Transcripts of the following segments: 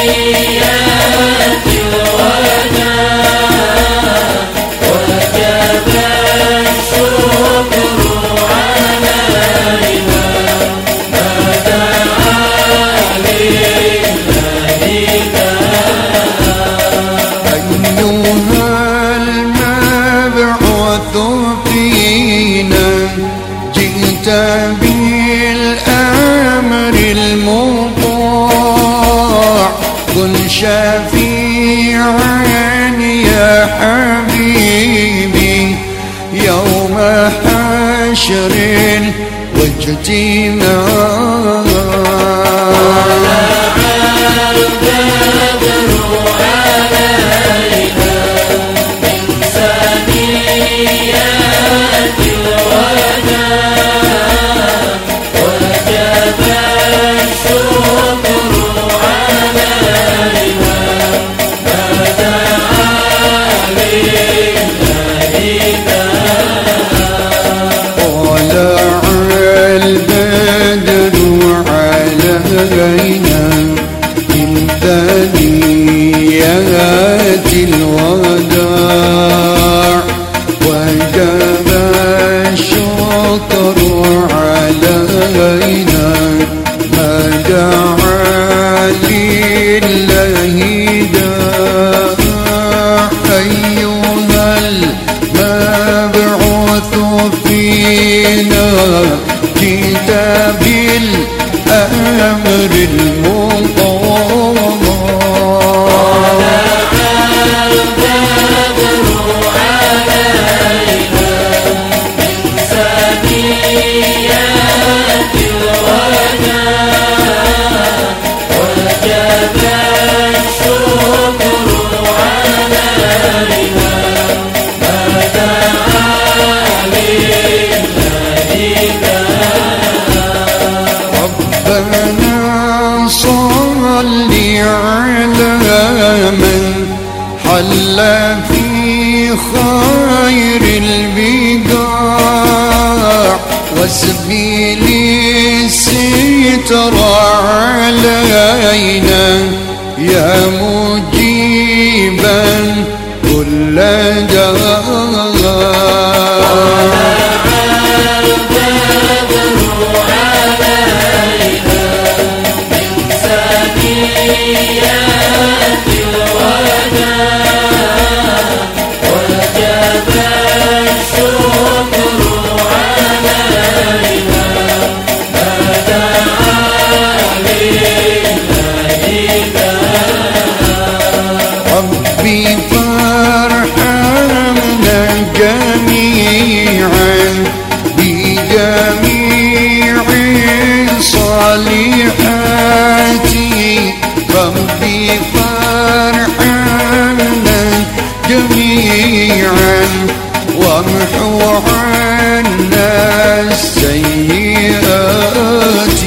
بالأمر المطاع كن شفيعا يا حبيبي يوم حشر واجتماع. علينا من ثنيات الوداع وجب الشكر علينا ما دعا لله داع. أيها المبعوث فينا جئت بالأمر المطاع البدر علينا من ثنيات الوداع وجب الشكر علينا ما دعا لله داع. ربنا صل على من حل في خير البقاع واسبل الستر علينا يا مجيبا كل داع. ربي فارحمنا جميعا بجميع الصالحات. ربي فارحمنا جميعا وامحو عنا السيئات.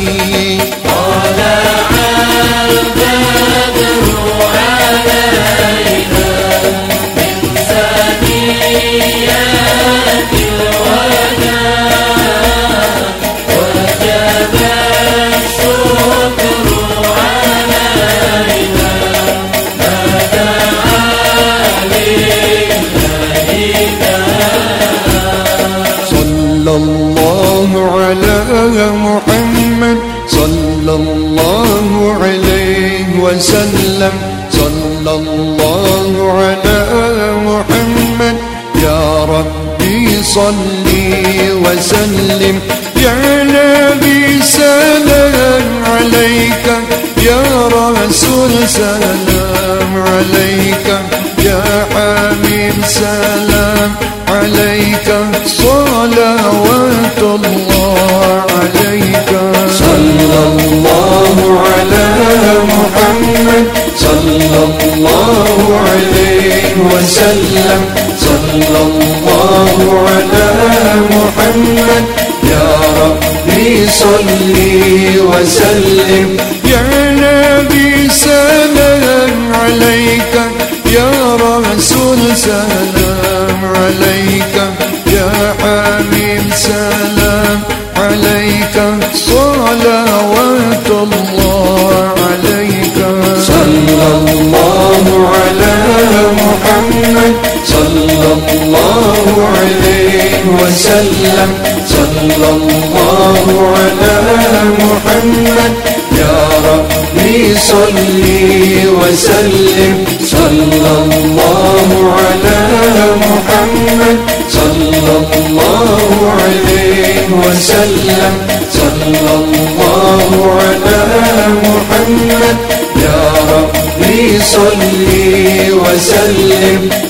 صلى الله على محمد صلى الله عليه وسلم. صلى الله على محمد يا ربي صلي وسلم. يا نبي سلام عليك يا رسول سلام عليك يا حبيب سلام عليك صلوات الله عليك. صلى الله على محمد صلى الله عليه وسلم. صلى الله على محمد يا ربي صلي وسلم. يا نبي سلام عليك يا رسول سلام عليك يا حبيب سلام عليك صلوات الله عليك. صلى وسلم. صلى الله على محمد يا ربي صلي وسلم. صلى الله على محمد صلى الله عليه وسلم. صلى الله على محمد يا ربي صلي وسلم.